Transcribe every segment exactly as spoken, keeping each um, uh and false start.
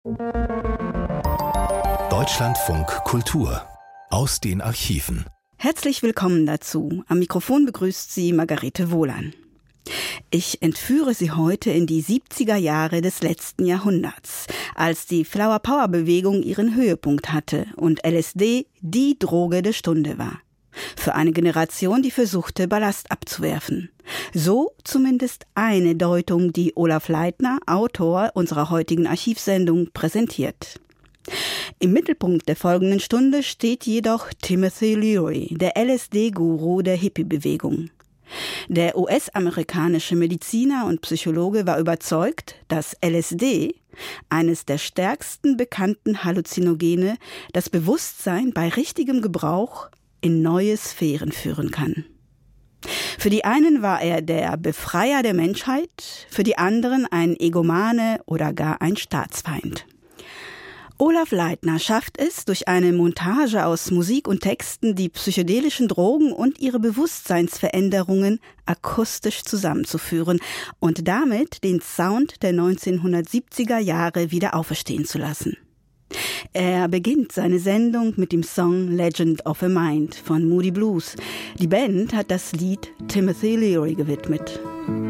Deutschlandfunk Kultur aus den Archiven. Herzlich willkommen dazu. Am Mikrofon begrüßt Sie Margarete Wohlan. Ich entführe Sie heute in die siebziger Jahre des letzten Jahrhunderts, als die Flower-Power-Bewegung ihren Höhepunkt hatte und L S D die Droge der Stunde war. Für eine Generation, die versuchte, Ballast abzuwerfen. So zumindest eine Deutung, die Olaf Leitner, Autor unserer heutigen Archivsendung, präsentiert. Im Mittelpunkt der folgenden Stunde steht jedoch Timothy Leary, der L S D-Guru der Hippie-Bewegung. Der U S-amerikanische Mediziner und Psychologe war überzeugt, dass L S D, eines der stärksten bekannten Halluzinogene, das Bewusstsein bei richtigem Gebrauch in neue Sphären führen kann. Für die einen war er der Befreier der Menschheit, für die anderen ein Egomane oder gar ein Staatsfeind. Olaf Leitner schafft es, durch eine Montage aus Musik und Texten die psychedelischen Drogen und ihre Bewusstseinsveränderungen akustisch zusammenzuführen und damit den Sound der neunzehnhundertsiebziger Jahre wieder auferstehen zu lassen. Er beginnt seine Sendung mit dem Song Legend of a Mind von Moody Blues. Die Band hat das Lied Timothy Leary gewidmet.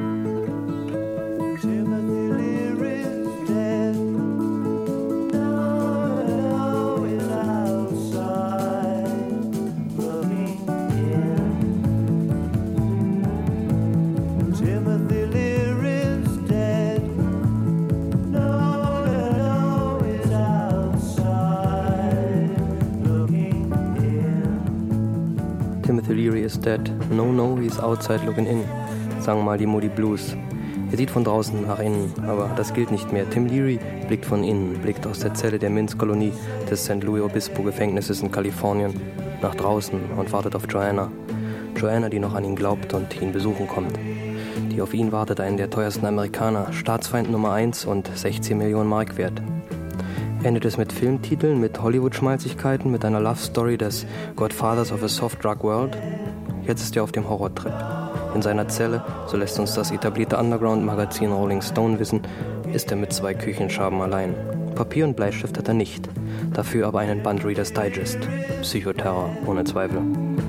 Timothy Leary is dead. No, no, he's outside looking in, sagen mal die Moody Blues. Er sieht von draußen nach innen, aber das gilt nicht mehr. Tim Leary blickt von innen, blickt aus der Zelle der Minz-Kolonie des Saint Louis Obispo-Gefängnisses in Kalifornien nach draußen und wartet auf Joanna. Joanna, die noch an ihn glaubt und ihn besuchen kommt. Die auf ihn wartet, einen der teuersten Amerikaner, Staatsfeind Nummer eins und sechzehn Millionen Mark wert. Endet es mit Filmtiteln, mit Hollywood-Schmalzigkeiten, mit einer Love-Story des Godfathers of a Soft Drug World? Jetzt ist er auf dem Horrortrip. In seiner Zelle, so lässt uns das etablierte Underground-Magazin Rolling Stone wissen, ist er mit zwei Küchenschaben allein. Papier und Bleistift hat er nicht, dafür aber einen Band Reader's Digest. Psychoterror, ohne Zweifel.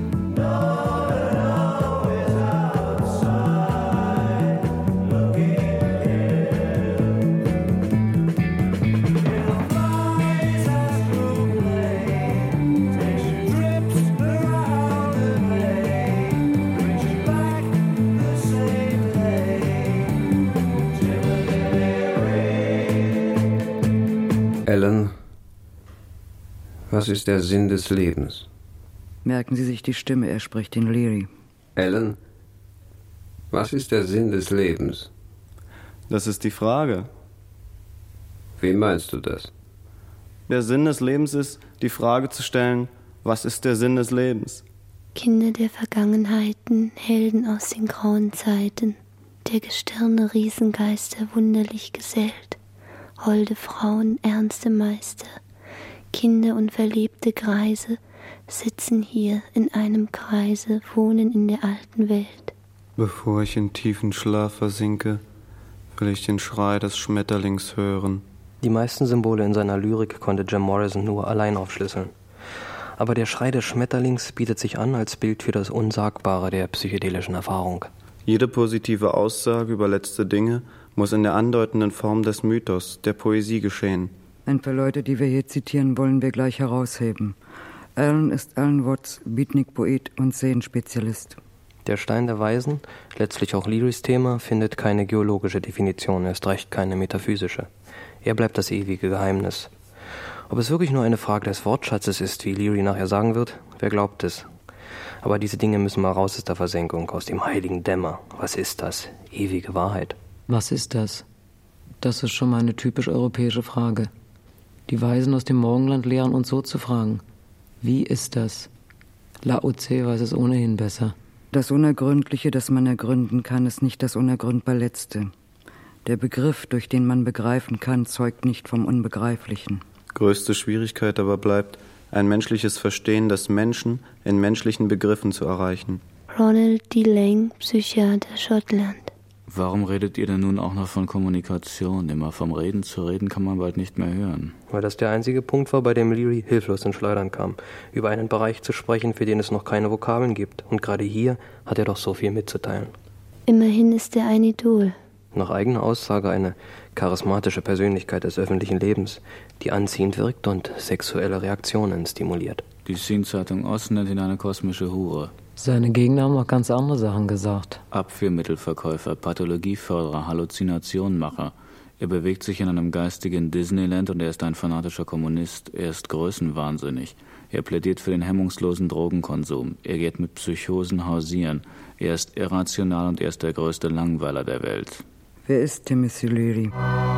Ellen, was ist der Sinn des Lebens? Merken Sie sich die Stimme, er spricht in Leary. Ellen, was ist der Sinn des Lebens? Das ist die Frage. Wie meinst du das? Der Sinn des Lebens ist, die Frage zu stellen, was ist der Sinn des Lebens? Kinder der Vergangenheiten, Helden aus den grauen Zeiten, der Gestirne Riesengeister wunderlich gesellt. Holde Frauen, ernste Meister, Kinder und verliebte Greise sitzen hier in einem Kreise, wohnen in der alten Welt. Bevor ich in tiefen Schlaf versinke, will ich den Schrei des Schmetterlings hören. Die meisten Symbole in seiner Lyrik konnte Jim Morrison nur allein aufschlüsseln. Aber der Schrei des Schmetterlings bietet sich an als Bild für das Unsagbare der psychedelischen Erfahrung. Jede positive Aussage über letzte Dinge muss in der andeutenden Form des Mythos, der Poesie geschehen. Ein paar Leute, die wir hier zitieren, wollen wir gleich herausheben. Alan ist Alan Watts, Beatnik-Poet und Sehenspezialist. Der Stein der Weisen, letztlich auch Learys Thema, findet keine geologische Definition, erst recht keine metaphysische. Er bleibt das ewige Geheimnis. Ob es wirklich nur eine Frage des Wortschatzes ist, wie Leary nachher sagen wird, wer glaubt es? Aber diese Dinge müssen mal raus aus der Versenkung, aus dem heiligen Dämmer. Was ist das? Ewige Wahrheit. Was ist das? Das ist schon mal eine typisch europäische Frage. Die Weisen aus dem Morgenland lehren uns so zu fragen. Wie ist das? Lao Tse weiß es ohnehin besser. Das Unergründliche, das man ergründen kann, ist nicht das Unergründbar Letzte. Der Begriff, durch den man begreifen kann, zeugt nicht vom Unbegreiflichen. Größte Schwierigkeit aber bleibt, ein menschliches Verstehen des Menschen in menschlichen Begriffen zu erreichen. Ronald D. Lang, Psychiater, Schottland. Warum redet ihr denn nun auch noch von Kommunikation? Immer vom Reden zu reden kann man bald nicht mehr hören. Weil das der einzige Punkt war, bei dem Leary hilflos ins Schleudern kam. Über einen Bereich zu sprechen, für den es noch keine Vokabeln gibt. Und gerade hier hat er doch so viel mitzuteilen. Immerhin ist er ein Idol. Nach eigener Aussage eine charismatische Persönlichkeit des öffentlichen Lebens, die anziehend wirkt und sexuelle Reaktionen stimuliert. Die Scene-Zeitung Ost nennt ihn eine kosmische Hure. Seine Gegner haben noch ganz andere Sachen gesagt. Abführmittelverkäufer, Pathologieförderer, Halluzinationenmacher. Er bewegt sich in einem geistigen Disneyland und er ist ein fanatischer Kommunist. Er ist größenwahnsinnig. Er plädiert für den hemmungslosen Drogenkonsum. Er geht mit Psychosen hausieren. Er ist irrational und er ist der größte Langweiler der Welt. Wer ist Timothy Leary?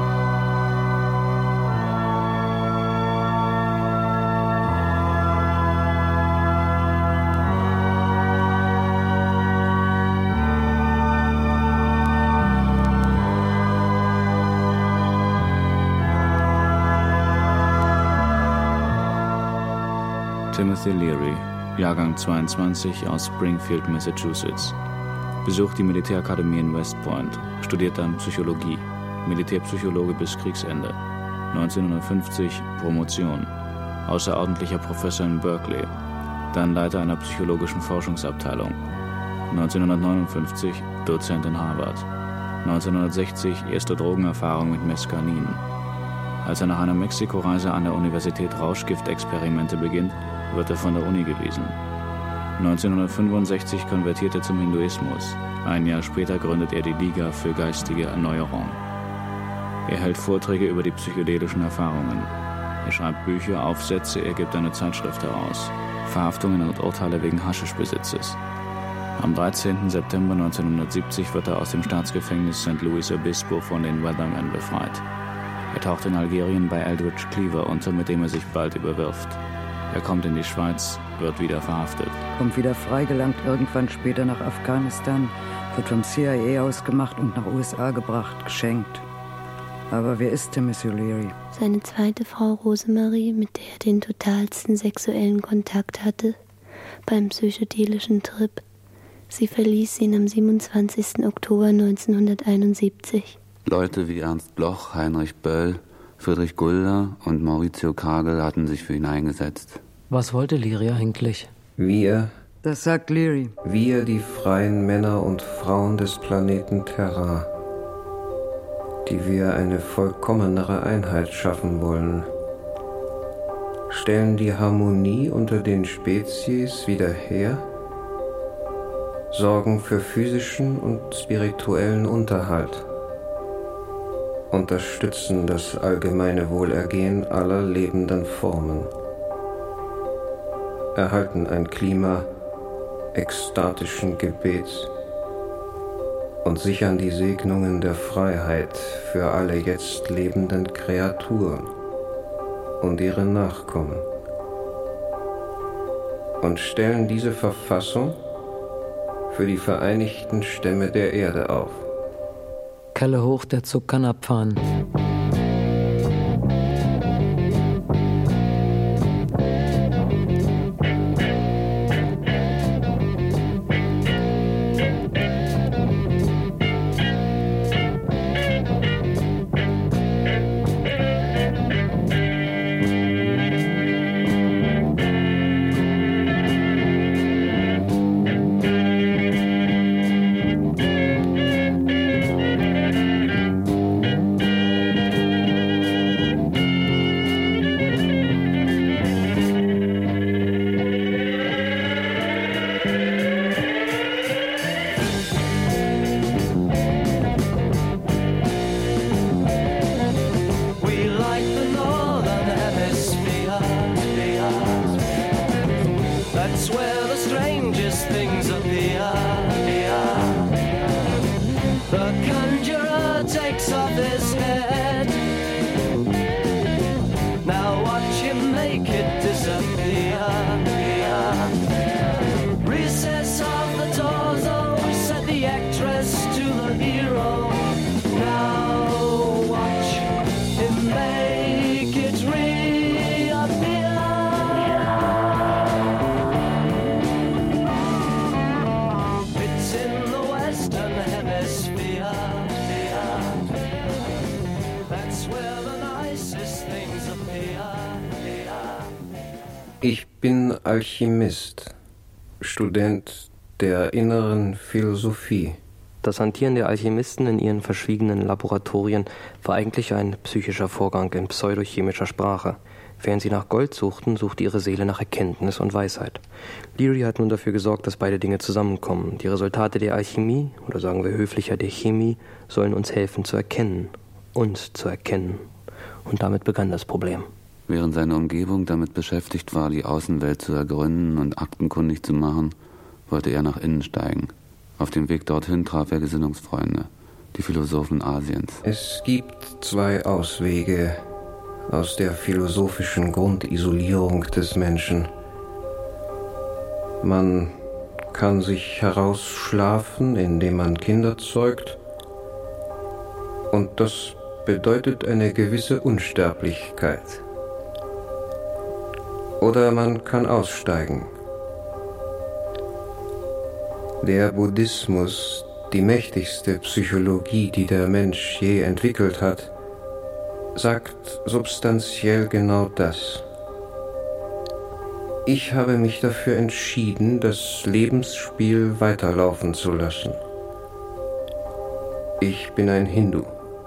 Timothy Leary, Jahrgang zweiundzwanzig, aus Springfield, Massachusetts. Besucht die Militärakademie in West Point, studiert dann Psychologie, Militärpsychologe bis Kriegsende. neunzehnhundertfünfzig Promotion, außerordentlicher Professor in Berkeley, dann Leiter einer psychologischen Forschungsabteilung. neunzehnhundertneunundfünfzig Dozent in Harvard. neunzehnhundertsechzig erste Drogenerfahrung mit Mescalin. Als er nach einer Mexiko-Reise an der Universität Rauschgiftexperimente beginnt, wird er von der Uni gewiesen. neunzehnhundertfünfundsechzig konvertiert er zum Hinduismus. Ein Jahr später gründet er die Liga für geistige Erneuerung. Er hält Vorträge über die psychedelischen Erfahrungen. Er schreibt Bücher, Aufsätze, er gibt eine Zeitschrift heraus. Verhaftungen und Urteile wegen Haschischbesitzes. Am dreizehnten September neunzehnhundertsiebzig wird er aus dem Staatsgefängnis Sankt Luis Obispo von den Weathermen befreit. Er taucht in Algerien bei Eldridge Cleaver unter, mit dem er sich bald überwirft. Er kommt in die Schweiz, wird wieder verhaftet. Kommt wieder frei, gelangt irgendwann später nach Afghanistan, wird vom C I A ausgemacht und nach U S A gebracht, geschenkt. Aber wer ist Timothy Leary? Seine zweite Frau Rosemarie, mit der er den totalsten sexuellen Kontakt hatte, beim psychedelischen Trip. Sie verließ ihn am siebenundzwanzigsten Oktober neunzehnhunderteinundsiebzig. Leute wie Ernst Bloch, Heinrich Böll, Friedrich Gulder und Maurizio Kagel hatten sich für ihn eingesetzt. Was wollte Leary eigentlich? Wir, Das sagt Leary. wir die freien Männer und Frauen des Planeten Terra, die wir eine vollkommenere Einheit schaffen wollen, stellen die Harmonie unter den Spezies wieder her, sorgen für physischen und spirituellen Unterhalt, unterstützen das allgemeine Wohlergehen aller lebenden Formen, erhalten ein Klima ekstatischen Gebets und sichern die Segnungen der Freiheit für alle jetzt lebenden Kreaturen und ihre Nachkommen und stellen diese Verfassung für die Vereinigten Stämme der Erde auf. Kelle hoch, der Zug kann abfahren. Ich bin Alchemist, Student der inneren Philosophie. Das Hantieren der Alchemisten in ihren verschwiegenen Laboratorien war eigentlich ein psychischer Vorgang in pseudochemischer Sprache. Während sie nach Gold suchten, suchte ihre Seele nach Erkenntnis und Weisheit. Leary hat nun dafür gesorgt, dass beide Dinge zusammenkommen. Die Resultate der Alchemie, oder sagen wir höflicher der Chemie, sollen uns helfen zu erkennen, uns zu erkennen. Und damit begann das Problem. Während seine Umgebung damit beschäftigt war, die Außenwelt zu ergründen und aktenkundig zu machen, wollte er nach innen steigen. Auf dem Weg dorthin traf er Gesinnungsfreunde, die Philosophen Asiens. Es gibt zwei Auswege aus der philosophischen Grundisolierung des Menschen. Man kann sich herausschlafen, indem man Kinder zeugt, und das bedeutet eine gewisse Unsterblichkeit. Oder man kann aussteigen. Der Buddhismus, die mächtigste Psychologie, die der Mensch je entwickelt hat, sagt substanziell genau das. Ich habe mich dafür entschieden, das Lebensspiel weiterlaufen zu lassen. Ich bin ein Hindu,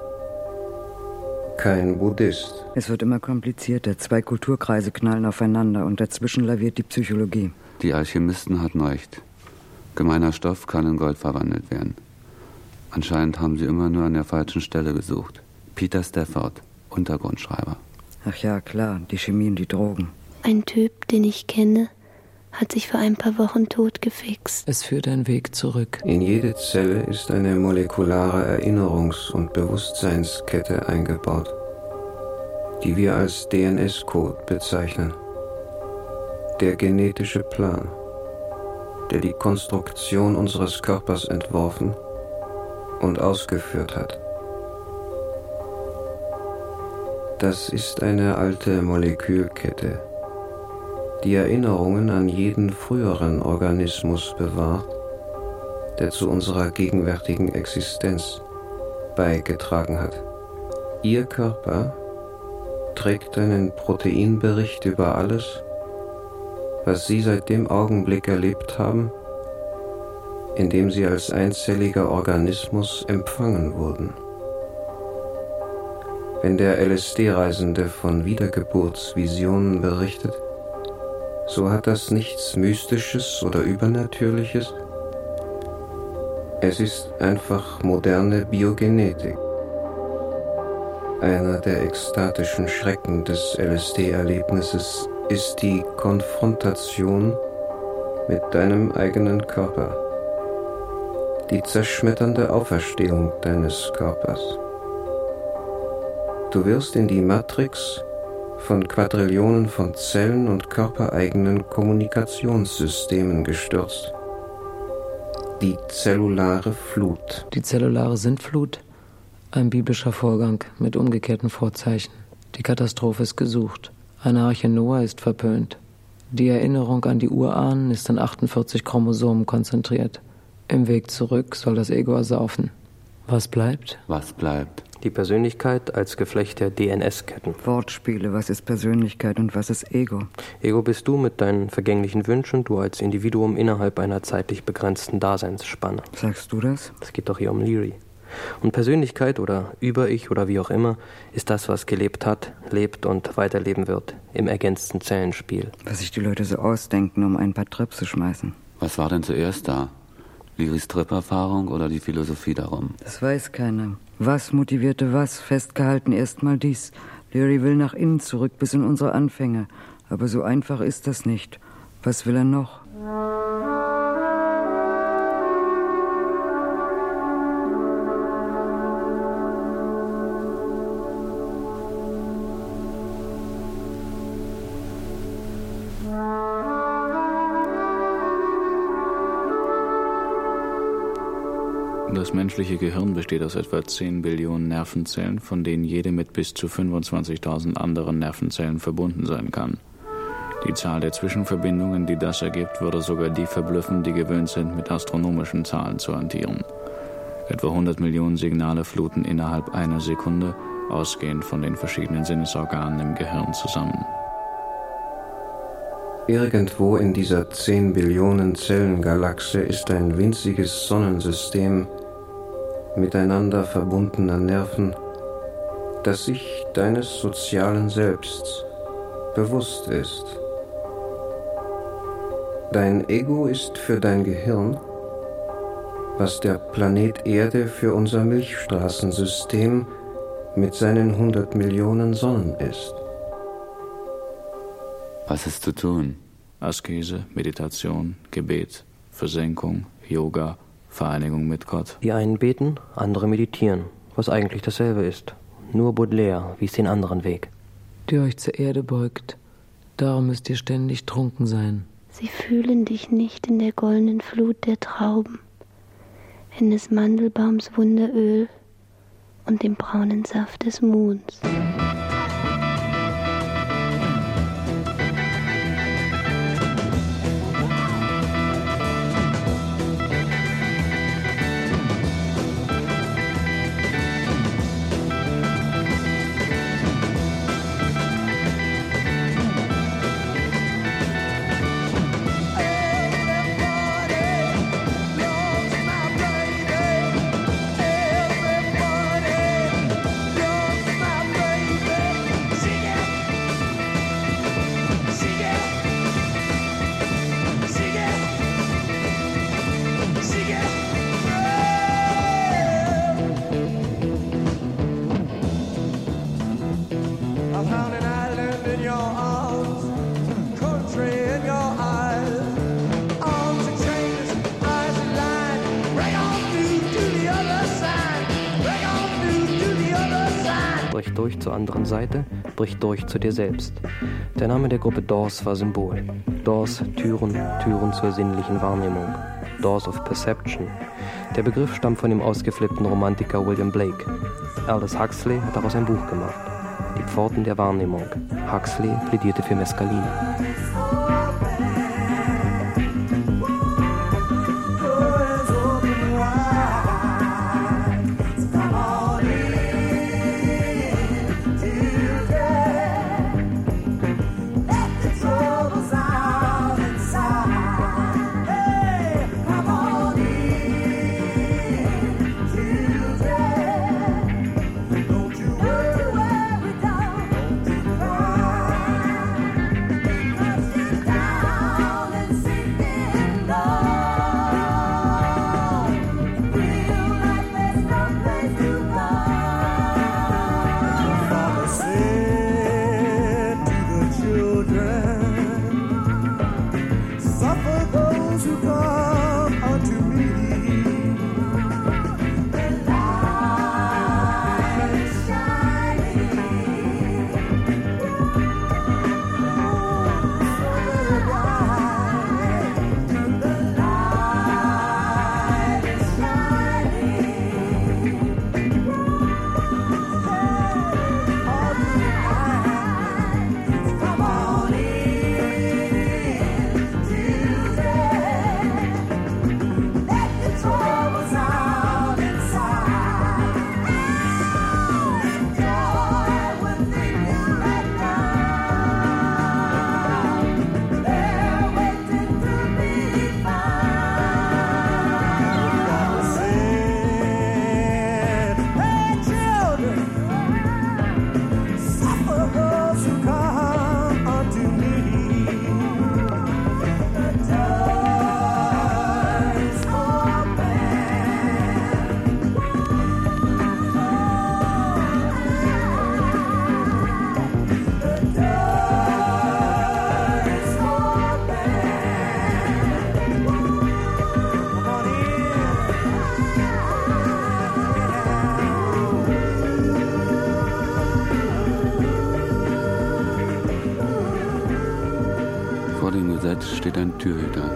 kein Buddhist. Es wird immer komplizierter. Zwei Kulturkreise knallen aufeinander und dazwischen laviert die Psychologie. Die Alchemisten hatten recht. Gemeiner Stoff kann in Gold verwandelt werden. Anscheinend haben sie immer nur an der falschen Stelle gesucht. Peter Stafford, Untergrundschreiber. Ach ja, klar, die Chemie und die Drogen. Ein Typ, den ich kenne, hat sich vor ein paar Wochen totgefixt. Es führt ein Weg zurück. In jede Zelle ist eine molekulare Erinnerungs- und Bewusstseinskette eingebaut, die wir als D N S-Code bezeichnen. Der genetische Plan, der die Konstruktion unseres Körpers entworfen und ausgeführt hat. Das ist eine alte Molekülkette, die Erinnerungen an jeden früheren Organismus bewahrt, der zu unserer gegenwärtigen Existenz beigetragen hat. Ihr Körper trägt einen Proteinbericht über alles, was Sie seit dem Augenblick erlebt haben, in dem Sie als einzelliger Organismus empfangen wurden. Wenn der L S D-Reisende von Wiedergeburtsvisionen berichtet, so hat das nichts Mystisches oder Übernatürliches. Es ist einfach moderne Biogenetik. Einer der ekstatischen Schrecken des L S D-Erlebnisses ist die Konfrontation mit deinem eigenen Körper, die zerschmetternde Auferstehung deines Körpers. Du wirst in die Matrix von Quadrillionen von Zellen und körpereigenen Kommunikationssystemen gestürzt. Die zellulare Flut. Die zellulare Sintflut? Ein biblischer Vorgang mit umgekehrten Vorzeichen. Die Katastrophe ist gesucht. Eine Arche Noah ist verpönt. Die Erinnerung an die Urahnen ist an achtundvierzig Chromosomen konzentriert. Im Weg zurück soll das Ego ersaufen. Was bleibt? Was bleibt? Die Persönlichkeit als Geflecht der D N S-Ketten. Wortspiele, was ist Persönlichkeit und was ist Ego? Ego bist du mit deinen vergänglichen Wünschen, du als Individuum innerhalb einer zeitlich begrenzten Daseinsspanne. Sagst du das? Es geht doch hier um Leary. Und Persönlichkeit oder Über-Ich oder wie auch immer ist das, was gelebt hat, lebt und weiterleben wird im ergänzten Zellenspiel. Was sich die Leute so ausdenken, um ein paar Trips zu schmeißen. Was war denn zuerst da? Learys Trip-Erfahrung oder die Philosophie darum? Das weiß keiner. Was motivierte was? Festgehalten erstmal dies. Leary will nach innen zurück bis in unsere Anfänge. Aber so einfach ist das nicht. Was will er noch? Das menschliche Gehirn besteht aus etwa zehn Billionen Nervenzellen, von denen jede mit bis zu fünfundzwanzigtausend anderen Nervenzellen verbunden sein kann. Die Zahl der Zwischenverbindungen, die das ergibt, würde sogar die verblüffen, die gewöhnt sind, mit astronomischen Zahlen zu hantieren. Etwa hundert Millionen Signale fluten innerhalb einer Sekunde, ausgehend von den verschiedenen Sinnesorganen im Gehirn zusammen. Irgendwo in dieser zehn Billionen Zellen-Galaxie ist ein winziges Sonnensystem miteinander verbundener Nerven, das sich deines sozialen Selbsts bewusst ist. Dein Ego ist für dein Gehirn, was der Planet Erde für unser Milchstraßensystem mit seinen hundert Millionen Sonnen ist. Was ist zu tun? Askese, Meditation, Gebet, Versenkung, Yoga, Vereinigung mit Gott. Die einen beten, andere meditieren, was eigentlich dasselbe ist. Nur Baudelaire wies den anderen Weg. Die euch zur Erde beugt, darum müsst ihr ständig trunken sein. Sie fühlen dich nicht in der goldenen Flut der Trauben, in des Mandelbaums Wunderöl und dem braunen Saft des Monds. Bricht durch zur anderen Seite, bricht durch zu dir selbst. Der Name der Gruppe Doors war Symbol. Doors, Türen, Türen zur sinnlichen Wahrnehmung. Doors of Perception. Der Begriff stammt von dem ausgeflippten Romantiker William Blake. Aldous Huxley hat daraus ein Buch gemacht. Die Pforten der Wahrnehmung. Huxley plädierte für Mescalin. Steht ein Türhüter.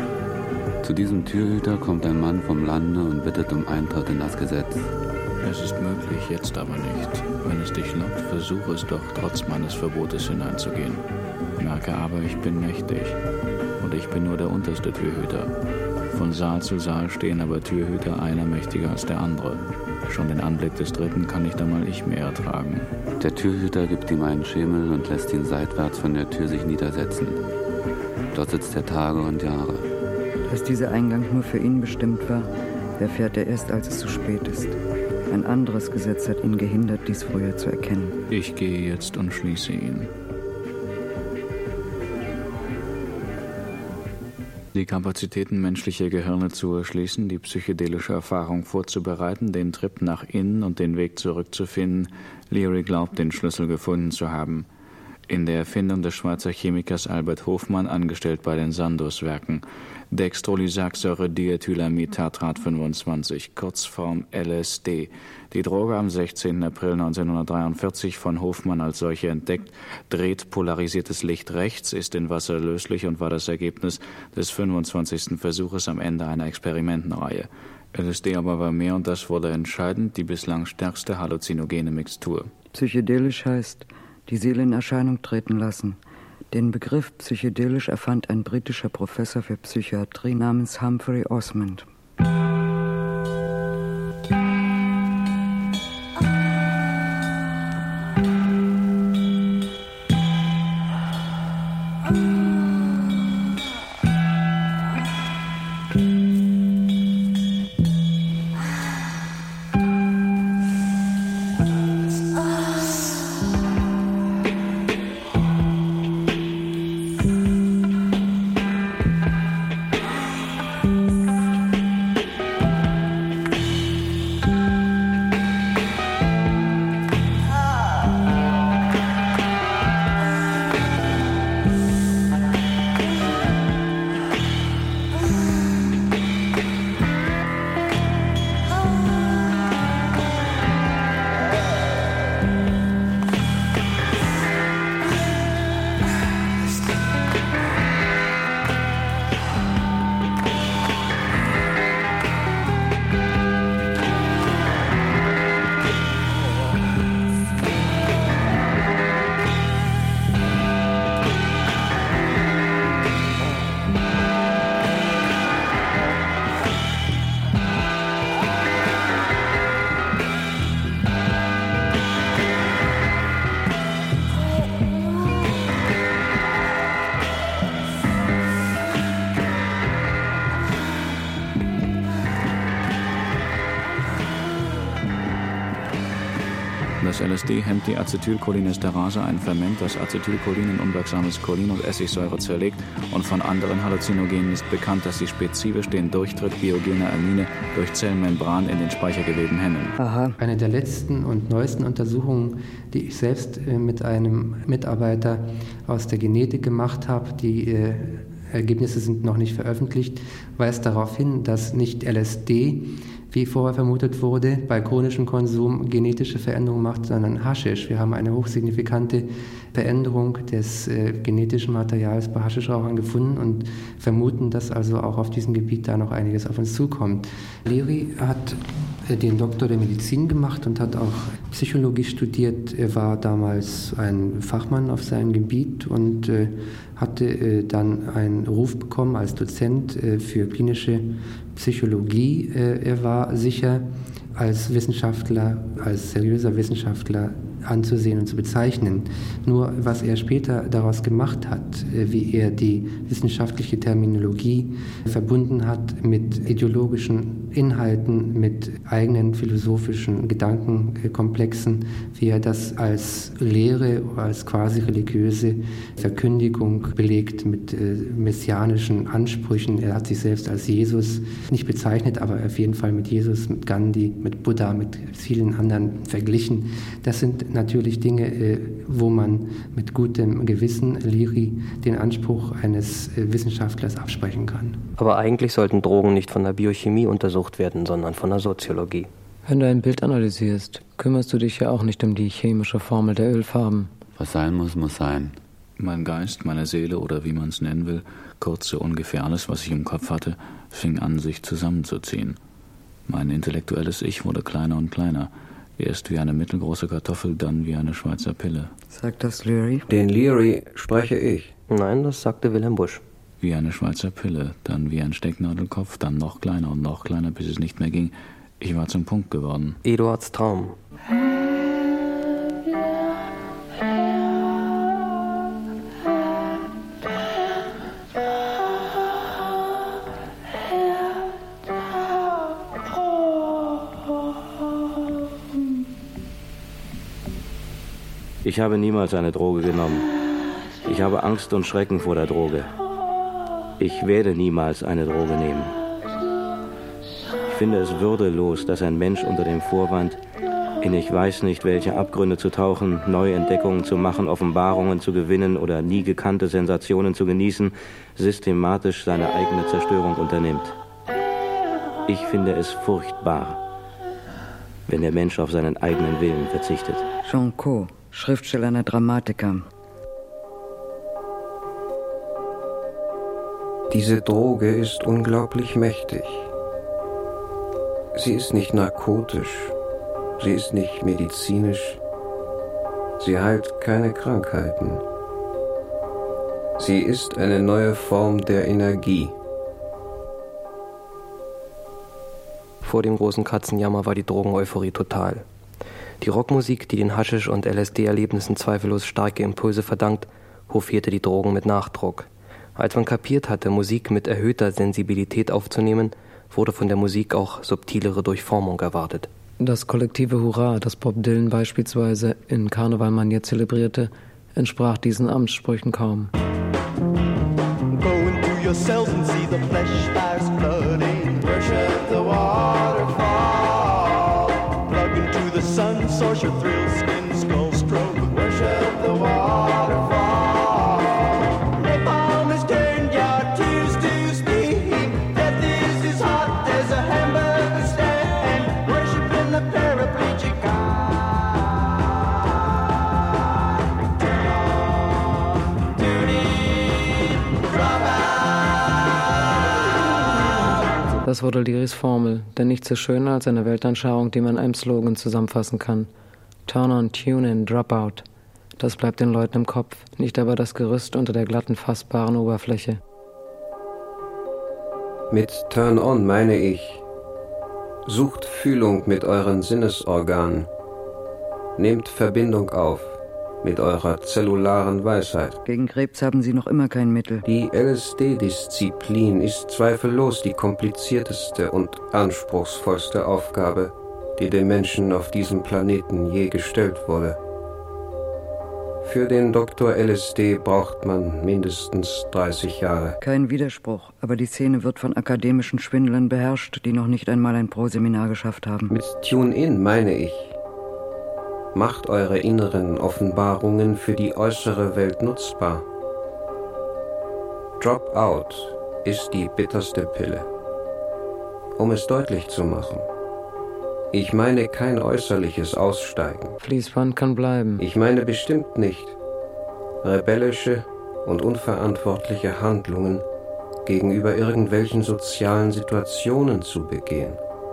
Zu diesem Türhüter kommt ein Mann vom Lande und bittet um Eintritt in das Gesetz. Es ist möglich, jetzt aber nicht. Wenn es dich lockt, versuche es doch, trotz meines Verbotes hineinzugehen. Merke aber, ich bin mächtig. Und ich bin nur der unterste Türhüter. Von Saal zu Saal stehen aber Türhüter, einer mächtiger als der andere. Schon den Anblick des Dritten kann nicht einmal ich mehr ertragen. Der Türhüter gibt ihm einen Schemel und lässt ihn seitwärts von der Tür sich niedersetzen. Dort sitzt er Tage und Jahre. Dass dieser Eingang nur für ihn bestimmt war, erfährt er erst, als es zu spät ist. Ein anderes Gesetz hat ihn gehindert, dies früher zu erkennen. Ich gehe jetzt und schließe ihn. Die Kapazitäten menschlicher Gehirne zu erschließen, die psychedelische Erfahrung vorzubereiten, den Trip nach innen und den Weg zurückzufinden. Leary glaubt, den Schlüssel gefunden zu haben. In der Erfindung des Schweizer Chemikers Albert Hofmann, angestellt bei den Sandoz-Werken. Dextrolysaxsäure-Diethylamid-Tartrat fünfundzwanzig, Kurzform L S D. Die Droge am sechzehnten April neunzehnhundertdreiundvierzig von Hofmann als solche entdeckt, dreht polarisiertes Licht rechts, ist in Wasser löslich und war das Ergebnis des fünfundzwanzigsten Versuches am Ende einer Experimentenreihe. L S D aber war mehr und das wurde entscheidend die bislang stärkste halluzinogene Mixtur. Psychedelisch heißt, die Seele in Erscheinung treten lassen. Den Begriff psychedelisch erfand ein britischer Professor für Psychiatrie namens Humphrey Osmond. Das L S D hemmt die Acetylcholinesterase, ein Ferment, das Acetylcholin in unwirksames Cholin und Essigsäure zerlegt, und von anderen Halluzinogenen ist bekannt, dass sie spezifisch den Durchtritt biogener Amine durch Zellmembran in den Speichergeweben hemmen. Aha. Eine der letzten und neuesten Untersuchungen, die ich selbst äh, mit einem Mitarbeiter aus der Genetik gemacht habe, die äh, Ergebnisse sind noch nicht veröffentlicht, weist darauf hin, dass nicht L S D, wie vorher vermutet wurde, bei chronischem Konsum genetische Veränderungen macht, sondern Haschisch. Wir haben eine hochsignifikante Veränderung des äh, genetischen Materials bei Haschischrauchern gefunden und vermuten, dass also auch auf diesem Gebiet da noch einiges auf uns zukommt. Leary hat äh, den Doktor der Medizin gemacht und hat auch Psychologie studiert. Er war damals ein Fachmann auf seinem Gebiet und äh, hatte äh, dann einen Ruf bekommen als Dozent äh, für klinische Psychologie. Äh, er war sicher als Wissenschaftler, als seriöser Wissenschaftler anzusehen und zu bezeichnen. Nur was er später daraus gemacht hat, wie er die wissenschaftliche Terminologie verbunden hat mit ideologischen Inhalten, mit eigenen philosophischen Gedankenkomplexen, wie er das als Lehre, als quasi religiöse Verkündigung belegt mit äh, messianischen Ansprüchen. Er hat sich selbst als Jesus nicht bezeichnet, aber auf jeden Fall mit Jesus, mit Gandhi, mit Buddha, mit vielen anderen verglichen. Das sind natürlich Dinge, wo man mit gutem Gewissen Leary den Anspruch eines Wissenschaftlers absprechen kann. Aber eigentlich sollten Drogen nicht von der Biochemie untersucht werden, sondern von der Soziologie. Wenn du ein Bild analysierst, kümmerst du dich ja auch nicht um die chemische Formel der Ölfarben. Was sein muss, muss sein. Mein Geist, meine Seele oder wie man es nennen will, kurz so ungefähr alles, was ich im Kopf hatte, fing an, sich zusammenzuziehen. Mein intellektuelles Ich wurde kleiner und kleiner. Erst wie eine mittelgroße Kartoffel, dann wie eine Schweizer Pille. Sagt das Leary? Den Leary spreche ich. Nein, das sagte Wilhelm Busch. Wie eine Schweizer Pille, dann wie ein Stecknadelkopf, dann noch kleiner und noch kleiner, bis es nicht mehr ging. Ich war zum Punkt geworden. Eduards Traum. Ich habe niemals eine Droge genommen. Ich habe Angst und Schrecken vor der Droge. Ich werde niemals eine Droge nehmen. Ich finde es würdelos, dass ein Mensch unter dem Vorwand, in ich weiß nicht welche Abgründe zu tauchen, neue Entdeckungen zu machen, Offenbarungen zu gewinnen oder nie gekannte Sensationen zu genießen, systematisch seine eigene Zerstörung unternimmt. Ich finde es furchtbar, wenn der Mensch auf seinen eigenen Willen verzichtet. Jean Caux, Schriftsteller und Dramatiker. Diese Droge ist unglaublich mächtig. Sie ist nicht narkotisch, sie ist nicht medizinisch, sie heilt keine Krankheiten. Sie ist eine neue Form der Energie. Vor dem großen Katzenjammer war die Drogeneuphorie total. Die Rockmusik, die den Haschisch- und L S D-Erlebnissen zweifellos starke Impulse verdankt, hofierte die Drogen mit Nachdruck. Als man kapiert hatte, Musik mit erhöhter Sensibilität aufzunehmen, wurde von der Musik auch subtilere Durchformung erwartet. Das kollektive Hurra, das Bob Dylan beispielsweise in Karnevalmanier zelebrierte, entsprach diesen Amtssprüchen kaum. Go into your cells and see the flesh starts flooding. Worship the waterfall. Plug into the sun, source your thrill, skin, skull, stroke. Worship the waterfall. Napalm has turned your tears to steam. Death is as hot as a hamburger stand. Worshiping the paraplegic God. Turn on, tune in, drop out. Das wurde Learys Formel, denn nichts ist schöner als eine Weltanschauung, die man in einem Slogan zusammenfassen kann. Turn on, tune in, drop out. Das bleibt den Leuten im Kopf, nicht aber das Gerüst unter der glatten, fassbaren Oberfläche. Mit Turn on meine ich, sucht Fühlung mit euren Sinnesorganen. Nehmt Verbindung auf mit eurer zellularen Weisheit. Gegen Krebs haben Sie noch immer kein Mittel. Die L S D-Disziplin ist zweifellos die komplizierteste und anspruchsvollste Aufgabe, die dem Menschen auf diesem Planeten je gestellt wurde. Für den Doktor L S D braucht man mindestens dreißig Jahre. Kein Widerspruch, aber die Szene wird von akademischen Schwindlern beherrscht, die noch nicht einmal ein Proseminar geschafft haben. Mit Tune-In meine ich, macht eure inneren Offenbarungen für die äußere Welt nutzbar. Drop Out ist die bitterste Pille. Um es deutlich zu machen, ich meine kein äußerliches Aussteigen. Fließband kann bleiben. Ich meine bestimmt nicht rebellische und unverantwortliche Handlungen gegenüber irgendwelchen sozialen Situationen zu begehen.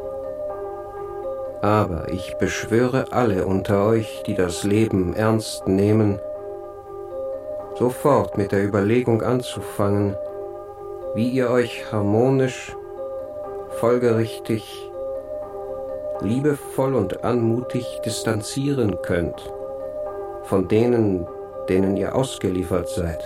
Aber ich beschwöre alle unter euch, die das Leben ernst nehmen, sofort mit der Überlegung anzufangen, wie ihr euch harmonisch, folgerichtig, liebevoll und anmutig distanzieren könnt von denen, denen ihr ausgeliefert seid.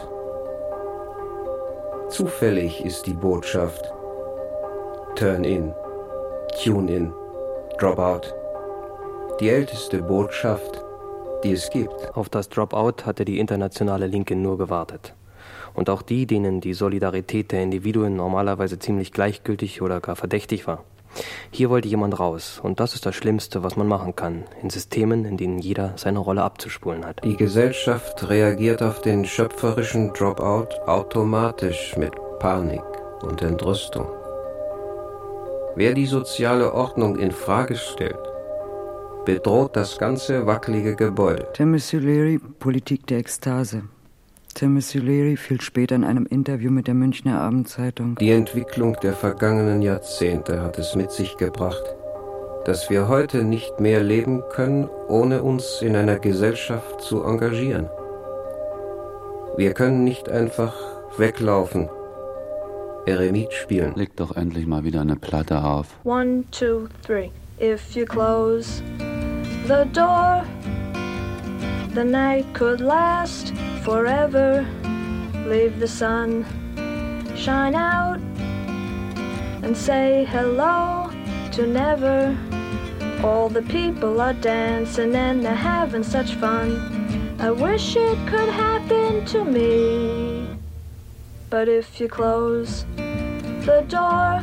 Zufällig ist die Botschaft Turn in, Tune in, Drop out. Die älteste Botschaft, die es gibt. Auf das Dropout hatte die internationale Linke nur gewartet. Und auch die, denen die Solidarität der Individuen normalerweise ziemlich gleichgültig oder gar verdächtig war. Hier wollte jemand raus, und das ist das Schlimmste, was man machen kann, in Systemen, in denen jeder seine Rolle abzuspulen hat. Die Gesellschaft reagiert auf den schöpferischen Dropout automatisch mit Panik und Entrüstung. Wer die soziale Ordnung in Frage stellt, bedroht das ganze wackelige Gebäude. Timothy Leary, Politik der Ekstase. Timothy Leary fiel später in einem Interview mit der Münchner Abendzeitung. Die Entwicklung der vergangenen Jahrzehnte hat es mit sich gebracht, dass wir heute nicht mehr leben können, ohne uns in einer Gesellschaft zu engagieren. Wir können nicht einfach weglaufen, Eremit spielen. Leg doch endlich mal wieder eine Platte auf. One, two, three. If you close the door, the night could last forever. Leave the sun shine out and say hello to never. All the people are dancing and they're having such fun. I wish it could happen to me. But if you close the door,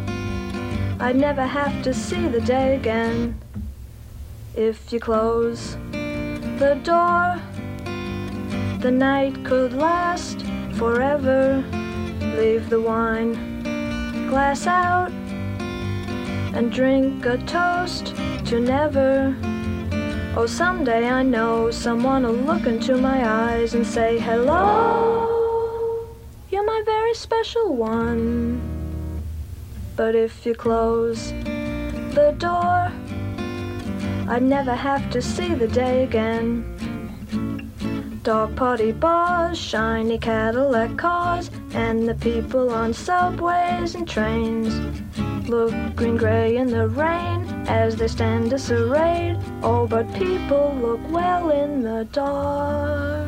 I'd never have to see the day again. If you close the door, the night could last forever. Leave the wine glass out and drink a toast to never. Oh, someday I know someone will look into my eyes and say, hello, you're my very special one. But if you close the door, I'd never have to see the day again. Dog potty bars, shiny Cadillac cars, and the people on subways and trains look green-gray in the rain as they stand disarrayed. Oh, but people look well in the dark.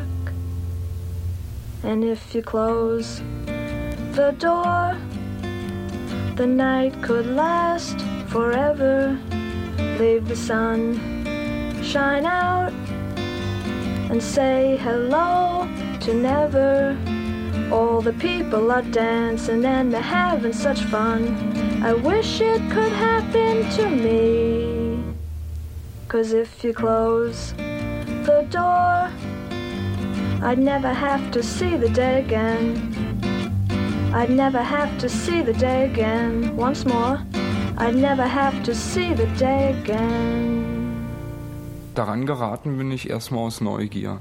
And if you close the door, the night could last forever. Leave the sun shine out and say hello to never. All the people are dancing and they're having such fun. I wish it could happen to me. 'Cause if you close the door, I'd never have to see the day again. I'd never have to see the day again. Once more, I'd never have to see the day again. Daran geraten bin ich erstmal aus Neugier.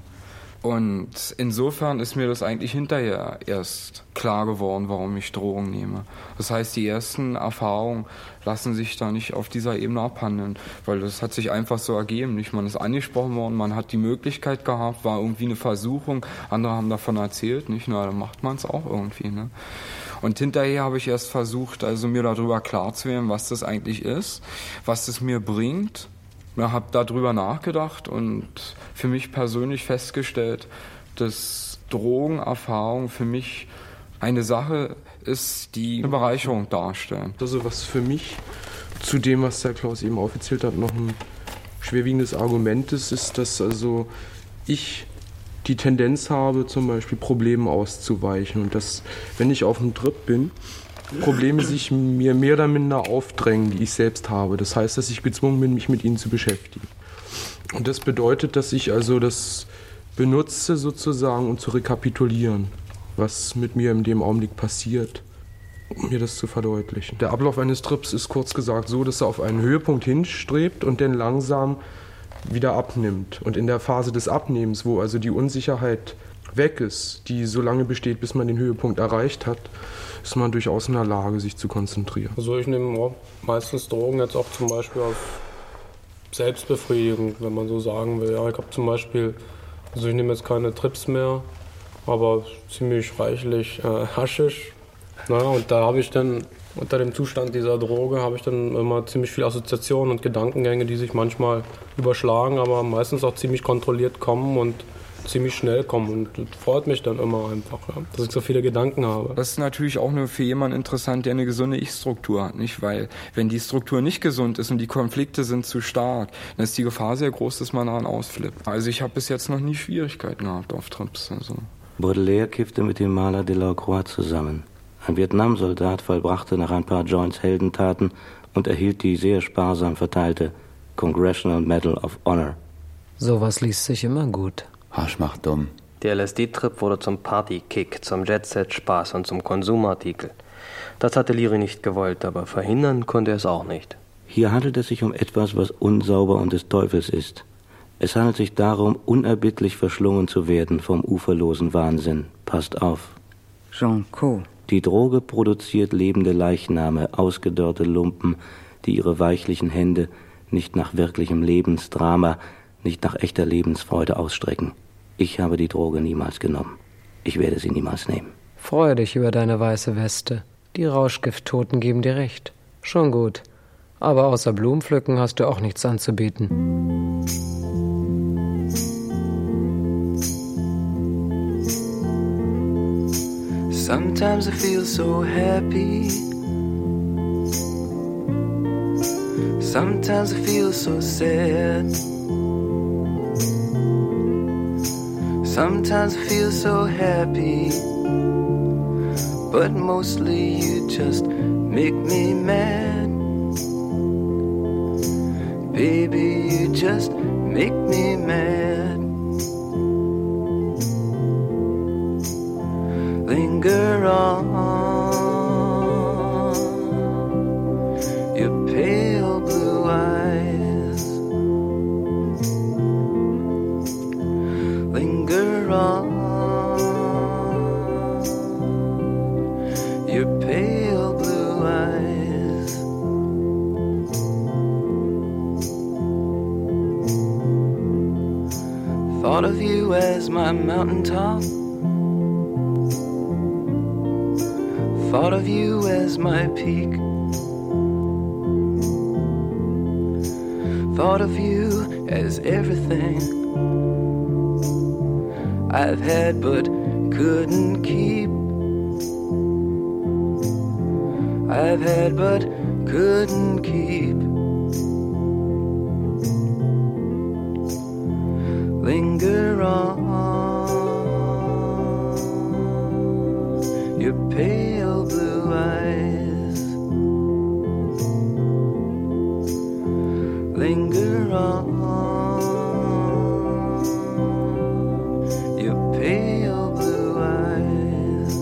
Und insofern ist mir das eigentlich hinterher erst klar geworden, warum ich Drogen nehme. Das heißt, die ersten Erfahrungen lassen sich da nicht auf dieser Ebene abhandeln, weil das hat sich einfach so ergeben. Nicht, man ist angesprochen worden, man hat die Möglichkeit gehabt, war irgendwie eine Versuchung, andere haben davon erzählt, nicht? Na, dann macht man es auch irgendwie, ne? Und hinterher habe ich erst versucht, also mir darüber klar zu werden, was das eigentlich ist, was es mir bringt. Ich habe darüber nachgedacht und für mich persönlich festgestellt, dass Drogenerfahrung für mich eine Sache ist, die eine Bereicherung darstellen. Also was für mich zu dem, was der Klaus eben aufgezählt hat, noch ein schwerwiegendes Argument ist, ist, dass also ich die Tendenz habe, zum Beispiel Problemen auszuweichen und dass, wenn ich auf einem Trip bin, Probleme sich mir mehr oder minder aufdrängen, die ich selbst habe. Das heißt, dass ich gezwungen bin, mich mit ihnen zu beschäftigen. Und das bedeutet, dass ich also das benutze sozusagen, um zu rekapitulieren, was mit mir in dem Augenblick passiert, um mir das zu verdeutlichen. Der Ablauf eines Trips ist kurz gesagt so, dass er auf einen Höhepunkt hinstrebt und dann langsam wieder abnimmt. Und in der Phase des Abnehmens, wo also die Unsicherheit weg ist, die so lange besteht, bis man den Höhepunkt erreicht hat, ist man durchaus in der Lage, sich zu konzentrieren. Also ich nehme meistens Drogen jetzt auch zum Beispiel auf Selbstbefriedigung, wenn man so sagen will. Ja, ich habe zum Beispiel, also ich nehme jetzt keine Trips mehr, aber ziemlich reichlich äh, Haschisch. Naja, und da habe ich dann unter dem Zustand dieser Droge habe ich dann immer ziemlich viele Assoziationen und Gedankengänge, die sich manchmal überschlagen, aber meistens auch ziemlich kontrolliert kommen und ziemlich schnell kommen und das freut mich dann immer einfach, ja, dass ich so viele Gedanken habe. Das ist natürlich auch nur für jemanden interessant, der eine gesunde Ich-Struktur hat, nicht? Weil wenn die Struktur nicht gesund ist und die Konflikte sind zu stark, dann ist die Gefahr sehr groß, dass man daran ausflippt. Also ich habe bis jetzt noch nie Schwierigkeiten gehabt auf Trips. Also. Baudelaire kiffte mit dem Maler Delacroix zusammen. Ein Vietnamsoldat vollbrachte nach ein paar Joints Heldentaten und erhielt die sehr sparsam verteilte Congressional Medal of Honor. Sowas liest sich immer gut. Hasch macht dumm. Der L S D-Trip wurde zum Party-Kick, zum Jet-Set-Spaß und zum Konsumartikel. Das hatte Leary nicht gewollt, aber verhindern konnte er es auch nicht. Hier handelt es sich um etwas, was unsauber und des Teufels ist. Es handelt sich darum, unerbittlich verschlungen zu werden vom uferlosen Wahnsinn. Passt auf. Jean Co. Die Droge produziert lebende Leichname, ausgedörrte Lumpen, die ihre weichlichen Hände nicht nach wirklichem Lebensdrama, nicht nach echter Lebensfreude ausstrecken. Ich habe die Droge niemals genommen. Ich werde sie niemals nehmen. Freue dich über deine weiße Weste. Die Rauschgifttoten geben dir recht. Schon gut. Aber außer Blumenpflücken hast du auch nichts anzubieten. Sometimes I feel so happy. Sometimes I feel so sad. Sometimes I feel so happy, but mostly you just make me mad. Baby, you just make me mad. Linger on, your pale blue eyes. Linger on, your pale blue eyes. Thought of you as my mountaintop. Thought of you as my peak. Thought of you as everything I've had but couldn't keep. I've had but couldn't keep. Linger on, your pale blue eyes. Linger on, your pale blue eyes.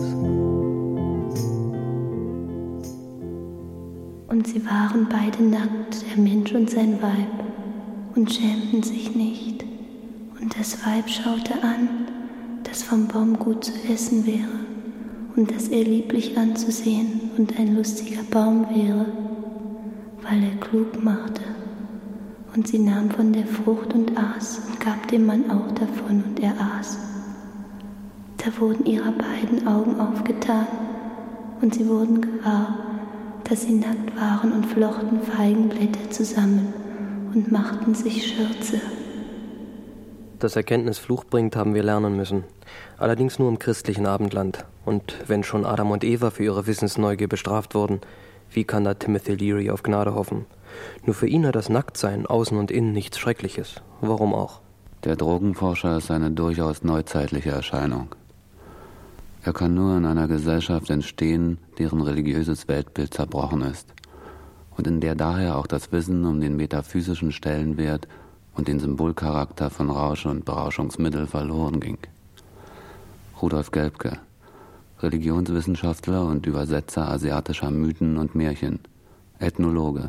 Und sie waren beide nackt, der Mensch und sein Weib, und schämten sich nicht. Und das Weib schaute an, dass vom Baum gut zu essen wäre, und dass er lieblich anzusehen und ein lustiger Baum wäre, weil er klug machte. Und sie nahm von der Frucht und aß und gab dem Mann auch davon, und er aß. Da wurden ihrer beiden Augen aufgetan, und sie wurden gewahr, dass sie nackt waren, und flochten Feigenblätter zusammen und machten sich Schürze. Dass Erkenntnis Fluch bringt, haben wir lernen müssen. Allerdings nur im christlichen Abendland. Und wenn schon Adam und Eva für ihre Wissensneugier bestraft wurden, wie kann da Timothy Leary auf Gnade hoffen? Nur für ihn hat das Nacktsein außen und innen nichts Schreckliches. Warum auch? Der Drogenforscher ist eine durchaus neuzeitliche Erscheinung. Er kann nur in einer Gesellschaft entstehen, deren religiöses Weltbild zerbrochen ist und in der daher auch das Wissen um den metaphysischen Stellenwert und den Symbolcharakter von Rausch- und Berauschungsmittel verloren ging. Rudolf Gelbke, Religionswissenschaftler und Übersetzer asiatischer Mythen und Märchen, Ethnologe.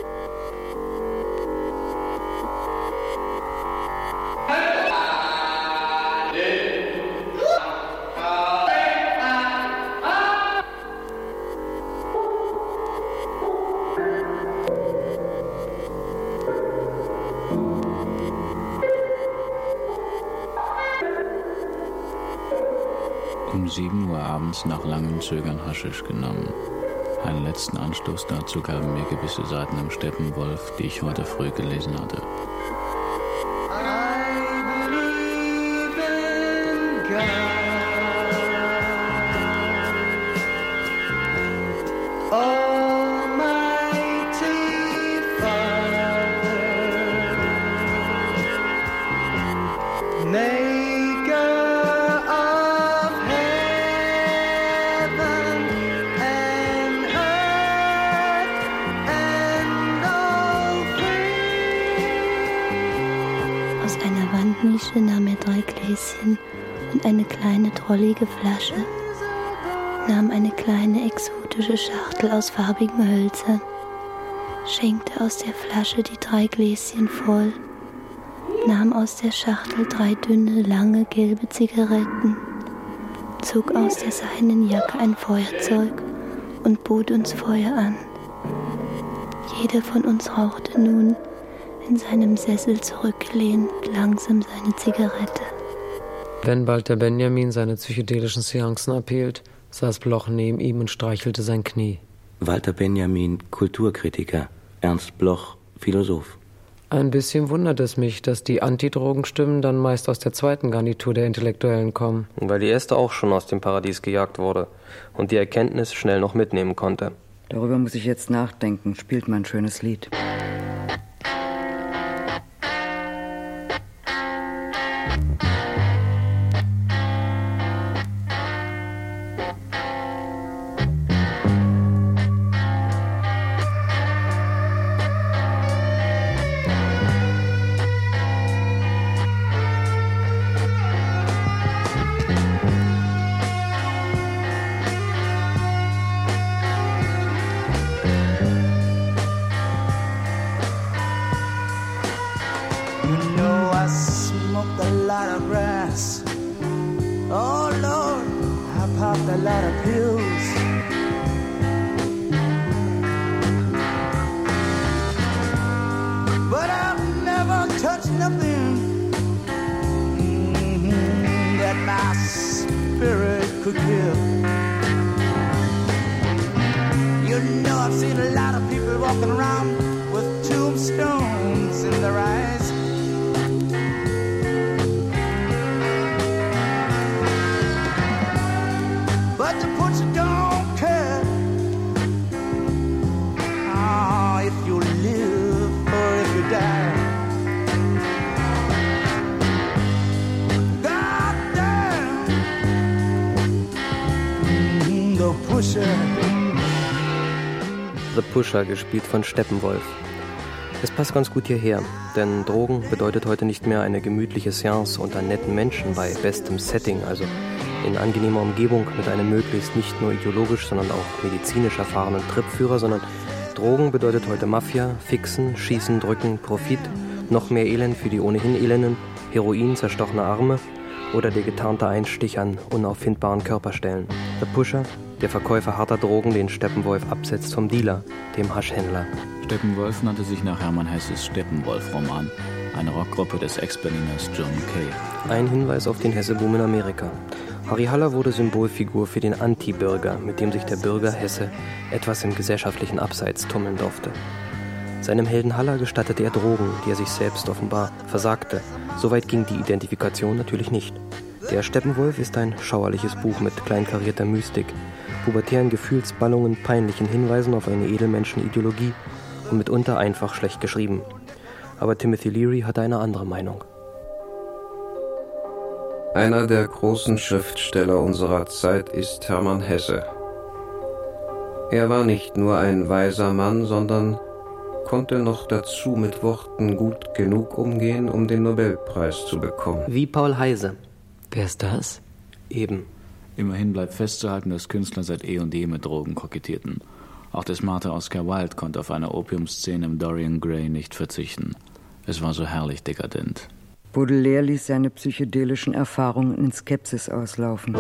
Um sieben Uhr abends nach langem Zögern Haschisch genommen. Einen letzten Anstoß dazu gaben mir gewisse Seiten im Steppenwolf, die ich heute früh gelesen hatte. Nahm er drei Gläschen und eine kleine trollige Flasche, nahm eine kleine exotische Schachtel aus farbigen Hölzern, schenkte aus der Flasche die drei Gläschen voll, nahm aus der Schachtel drei dünne, lange, gelbe Zigaretten, zog aus der seinen Jacke ein Feuerzeug und bot uns Feuer an. Jeder von uns rauchte nun in seinem Sessel zurückgelehnt langsam seine Zigarette. Wenn Walter Benjamin seine psychedelischen Seancen abhielt, saß Bloch neben ihm und streichelte sein Knie. Walter Benjamin, Kulturkritiker, Ernst Bloch, Philosoph. Ein bisschen wundert es mich, dass die Antidrogenstimmen dann meist aus der zweiten Garnitur der Intellektuellen kommen. Weil die erste auch schon aus dem Paradies gejagt wurde und die Erkenntnis schnell noch mitnehmen konnte. Darüber muss ich jetzt nachdenken. Spielt mal ein schönes Lied. popped a lot of pills. But I've never touched nothing mm-hmm, that my spirit could kill. You know, I've seen a lot of people walking around with tombstones in their eyes. But the butcher don't care oh, if you live or if you die. God damn, mm, the pusher. The Pusher, gespielt von Steppenwolf. Es passt ganz gut hierher, denn Drogen bedeutet heute nicht mehr eine gemütliche Seance unter netten Menschen bei bestem Setting, also in angenehmer Umgebung mit einem möglichst nicht nur ideologisch, sondern auch medizinisch erfahrenen Trippführer, sondern Drogen bedeutet heute Mafia, Fixen, Schießen, Drücken, Profit, noch mehr Elend für die ohnehin Elenden, Heroin, zerstochene Arme oder der getarnte Einstich an unauffindbaren Körperstellen. The Pusher, der Verkäufer harter Drogen, den Steppenwolf absetzt vom Dealer, dem Haschhändler. Steppenwolf nannte sich nach Hermann Hesses Steppenwolf-Roman, eine Rockgruppe des Ex-Berliners John Kay. Ein Hinweis auf den Hesse-Boom in Amerika. Harry Haller wurde Symbolfigur für den Anti-Bürger, mit dem sich der Bürger Hesse etwas im gesellschaftlichen Abseits tummeln durfte. Seinem Helden Haller gestattete er Drogen, die er sich selbst offenbar versagte. Soweit ging die Identifikation natürlich nicht. Der Steppenwolf ist ein schauerliches Buch mit kleinkarierter Mystik, pubertären Gefühlsballungen, peinlichen Hinweisen auf eine Edelmenschenideologie und mitunter einfach schlecht geschrieben. Aber Timothy Leary hatte eine andere Meinung. Einer der großen Schriftsteller unserer Zeit ist Hermann Hesse. Er war nicht nur ein weiser Mann, sondern konnte noch dazu mit Worten gut genug umgehen, um den Nobelpreis zu bekommen. Wie Paul Heise. Wer ist das? Eben. Immerhin bleibt festzuhalten, dass Künstler seit eh und je mit Drogen kokettierten. Auch der smarte Oscar Wilde konnte auf eine Opiumszene im Dorian Gray nicht verzichten. Es war so herrlich dekadent. Baudelaire ließ seine psychedelischen Erfahrungen in Skepsis auslaufen.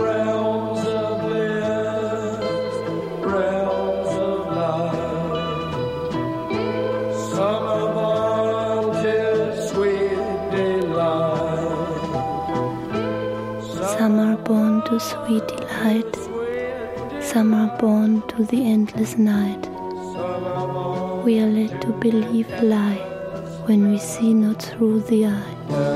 Some are born to sweet delight, some are born to the endless night. We are led to believe a lie when we see not through the eye.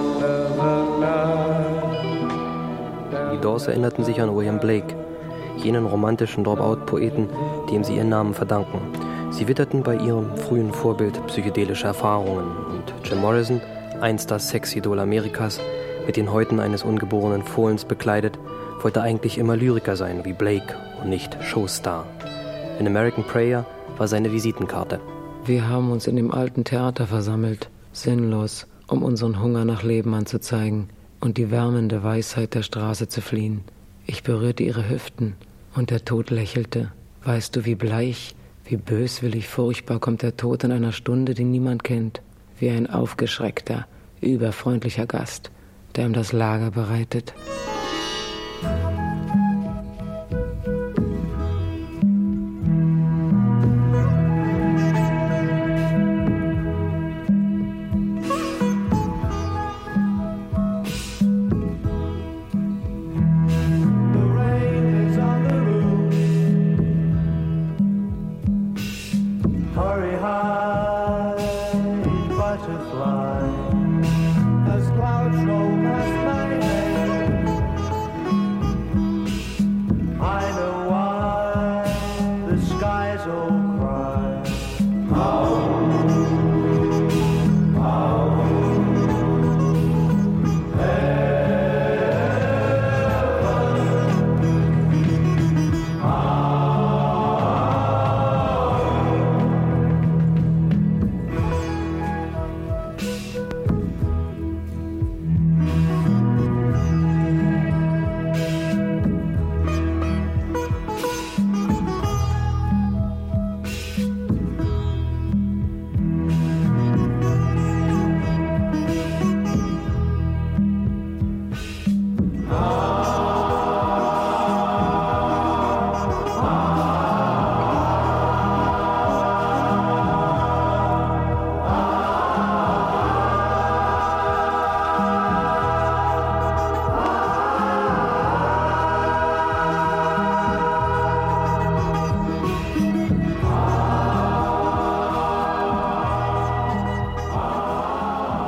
Die Doors erinnerten sich an William Blake, jenen romantischen Dropout-Poeten, dem sie ihren Namen verdanken. Sie witterten bei ihrem frühen Vorbild psychedelische Erfahrungen und Jim Morrison, einst das Sexidol Amerikas, mit den Häuten eines ungeborenen Fohlens bekleidet, wollte eigentlich immer Lyriker sein wie Blake und nicht Showstar. An American Prayer war seine Visitenkarte. Wir haben uns in dem alten Theater versammelt, sinnlos, um unseren Hunger nach Leben anzuzeigen und die wärmende Weisheit der Straße zu fliehen. Ich berührte ihre Hüften und der Tod lächelte. Weißt du, wie bleich, wie böswillig, furchtbar kommt der Tod in einer Stunde, die niemand kennt, wie ein aufgeschreckter, überfreundlicher Gast, der ihm das Lager bereitet.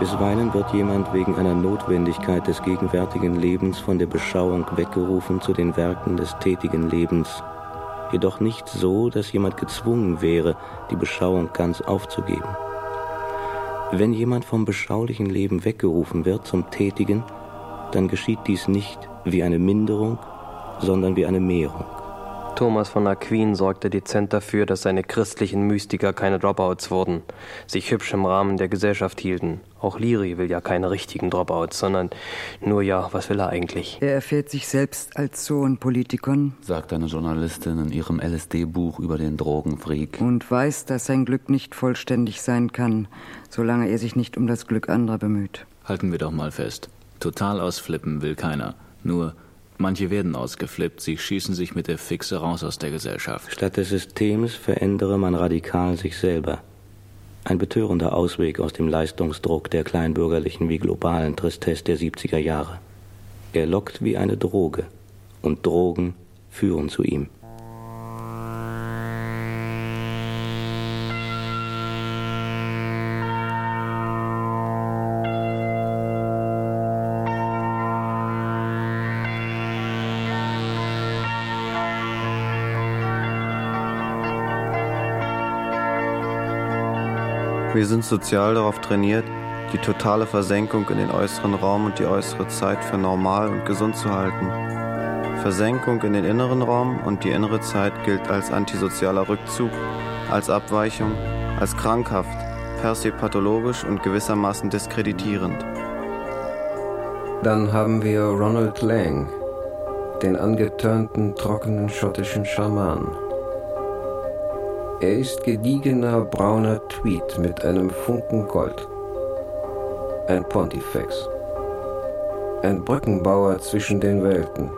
Bisweilen wird jemand wegen einer Notwendigkeit des gegenwärtigen Lebens von der Beschauung weggerufen zu den Werken des tätigen Lebens, jedoch nicht so, dass jemand gezwungen wäre, die Beschauung ganz aufzugeben. Wenn jemand vom beschaulichen Leben weggerufen wird zum Tätigen, dann geschieht dies nicht wie eine Minderung, sondern wie eine Mehrung. Thomas von Aquin sorgte dezent dafür, dass seine christlichen Mystiker keine Dropouts wurden, sich hübsch im Rahmen der Gesellschaft hielten. Auch Leary will ja keine richtigen Dropouts, sondern nur, ja, was will er eigentlich? Er erfährt sich selbst als Sohn Politikon, sagt eine Journalistin in ihrem L S D-Buch über den Drogenfreak. Und weiß, dass sein Glück nicht vollständig sein kann, solange er sich nicht um das Glück anderer bemüht. Halten wir doch mal fest. Total ausflippen will keiner. Nur manche werden ausgeflippt, sie schießen sich mit der Fixe raus aus der Gesellschaft. Statt des Systems verändere man radikal sich selber. Ein betörender Ausweg aus dem Leistungsdruck der kleinbürgerlichen wie globalen Tristesse der siebziger Jahre. Er lockt wie eine Droge, und Drogen führen zu ihm. Wir sind sozial darauf trainiert, die totale Versenkung in den äußeren Raum und die äußere Zeit für normal und gesund zu halten. Versenkung in den inneren Raum und die innere Zeit gilt als antisozialer Rückzug, als Abweichung, als krankhaft, per se pathologisch und gewissermaßen diskreditierend. Dann haben wir Ronald Lang, den angetörnten, trockenen schottischen Schamanen. Er ist gediegener, brauner Tweed mit einem Funken Gold. Ein Pontifex. Ein Brückenbauer zwischen den Welten.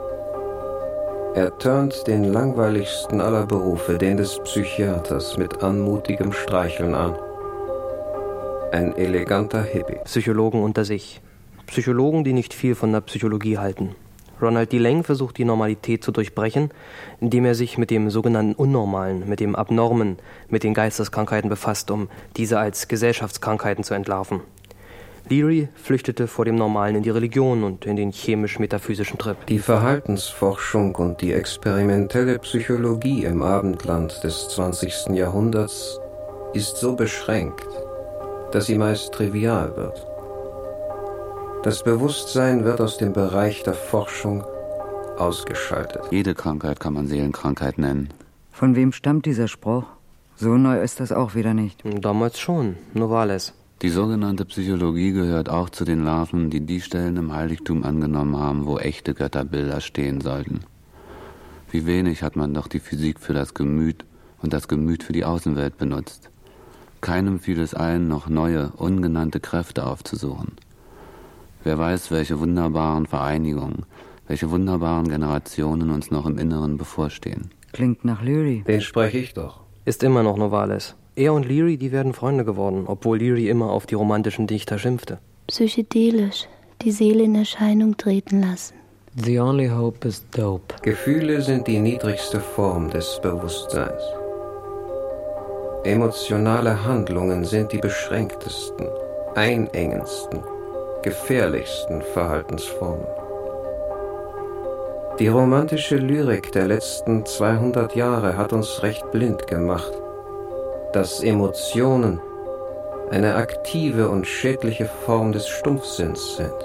Er turnt den langweiligsten aller Berufe, den des Psychiaters, mit anmutigem Streicheln an. Ein eleganter Hippie. Psychologen unter sich. Psychologen, die nicht viel von der Psychologie halten. Ronald D. Lang versucht, die Normalität zu durchbrechen, indem er sich mit dem sogenannten Unnormalen, mit dem Abnormen, mit den Geisteskrankheiten befasst, um diese als Gesellschaftskrankheiten zu entlarven. Leary flüchtete vor dem Normalen in die Religion und in den chemisch-metaphysischen Trip. Die Verhaltensforschung und die experimentelle Psychologie im Abendland des zwanzigsten Jahrhunderts ist so beschränkt, dass sie meist trivial wird. Das Bewusstsein wird aus dem Bereich der Forschung ausgeschaltet. Jede Krankheit kann man Seelenkrankheit nennen. Von wem stammt dieser Spruch? So neu ist das auch wieder nicht. Damals schon, Novales. Die sogenannte Psychologie gehört auch zu den Larven, die die Stellen im Heiligtum angenommen haben, wo echte Götterbilder stehen sollten. Wie wenig hat man doch die Physik für das Gemüt und das Gemüt für die Außenwelt benutzt. Keinem fiel es ein, noch neue, ungenannte Kräfte aufzusuchen. Wer weiß, welche wunderbaren Vereinigungen, welche wunderbaren Generationen uns noch im Inneren bevorstehen. Klingt nach Leary. Den spreche ich doch. Ist immer noch Novales. Er und Leary, die werden Freunde geworden, obwohl Leary immer auf die romantischen Dichter schimpfte. Psychedelisch, die Seele in Erscheinung treten lassen. The only hope is dope. Gefühle sind die niedrigste Form des Bewusstseins. Emotionale Handlungen sind die beschränktesten, einengendsten, gefährlichsten Verhaltensformen. Die romantische Lyrik der letzten zweihundert Jahre hat uns recht blind gemacht, dass Emotionen eine aktive und schädliche Form des Stumpfsinns sind.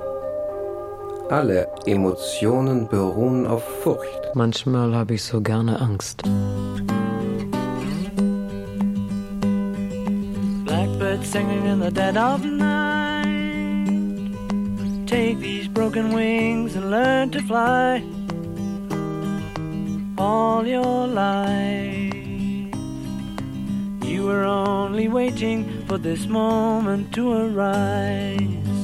Alle Emotionen beruhen auf Furcht. Manchmal habe ich so gerne Angst. Blackbird singing in the dead of night. Take these broken wings and learn to fly. All your life you were only waiting for this moment to arise.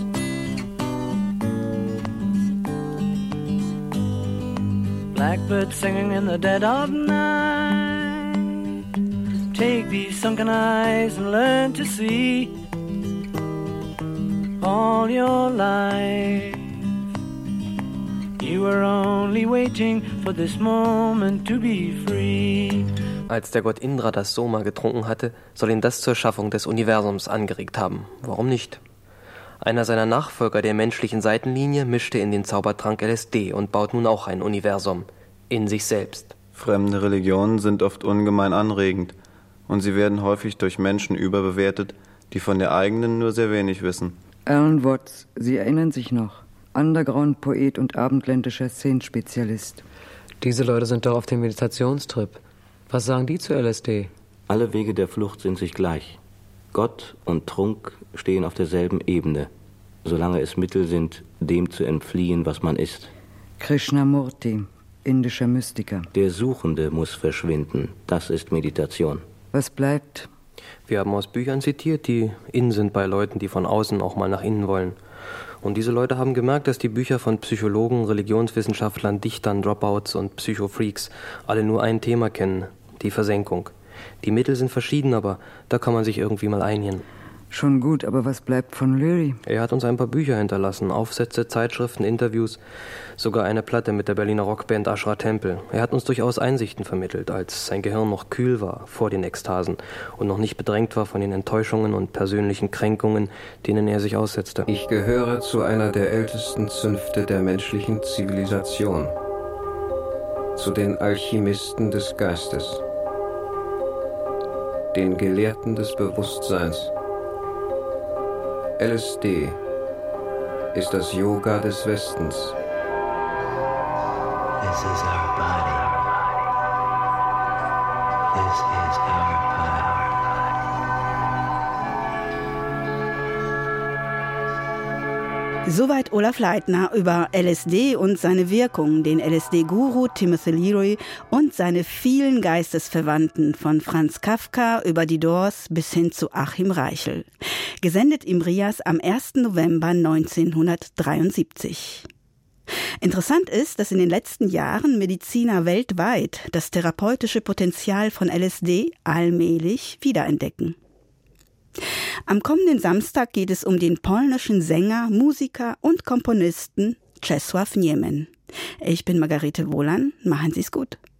Blackbird singing in the dead of night. Take these sunken eyes and learn to see. All your life you were only waiting for this moment to be free. Als der Gott Indra das Soma getrunken hatte, soll ihn das zur Schaffung des Universums angeregt haben. Warum nicht? Einer seiner Nachfolger der menschlichen Seitenlinie mischte in den Zaubertrank L S D und baut nun auch ein Universum in sich selbst. Fremde Religionen sind oft ungemein anregend und sie werden häufig durch Menschen überbewertet, die von der eigenen nur sehr wenig wissen. Alan Watts, Sie erinnern sich noch, Underground-Poet und abendländischer Szenenspezialist. Diese Leute sind doch auf dem Meditationstrip. Was sagen die zu L S D? Alle Wege der Flucht sind sich gleich. Gott und Trunk stehen auf derselben Ebene, solange es Mittel sind, dem zu entfliehen, was man ist. Krishnamurti, indischer Mystiker. Der Suchende muss verschwinden, das ist Meditation. Was bleibt? Wir haben aus Büchern zitiert, die in sind bei Leuten, die von außen auch mal nach innen wollen. Und diese Leute haben gemerkt, dass die Bücher von Psychologen, Religionswissenschaftlern, Dichtern, Dropouts und Psychofreaks alle nur ein Thema kennen, die Versenkung. Die Mittel sind verschieden, aber da kann man sich irgendwie mal einigen. Schon gut, aber was bleibt von Leary? Er hat uns ein paar Bücher hinterlassen, Aufsätze, Zeitschriften, Interviews, sogar eine Platte mit der Berliner Rockband Ashra Temple. Er hat uns durchaus Einsichten vermittelt, als sein Gehirn noch kühl war vor den Ekstasen und noch nicht bedrängt war von den Enttäuschungen und persönlichen Kränkungen, denen er sich aussetzte. Ich gehöre zu einer der ältesten Zünfte der menschlichen Zivilisation, zu den Alchemisten des Geistes, den Gelehrten des Bewusstseins. L S D ist das Yoga des Westens. This is our body. This is our Soweit Olaf Leitner über L S D und seine Wirkung, den L S D-Guru Timothy Leary und seine vielen Geistesverwandten von Franz Kafka über die Doors bis hin zu Achim Reichel. Gesendet im Rias am ersten November neunzehnhundertdreiundsiebzig. Interessant ist, dass in den letzten Jahren Mediziner weltweit das therapeutische Potenzial von L S D allmählich wiederentdecken. Am kommenden Samstag geht es um den polnischen Sänger, Musiker und Komponisten Czesław Niemen. Ich bin Margarete Wohlan. Machen Sie's gut.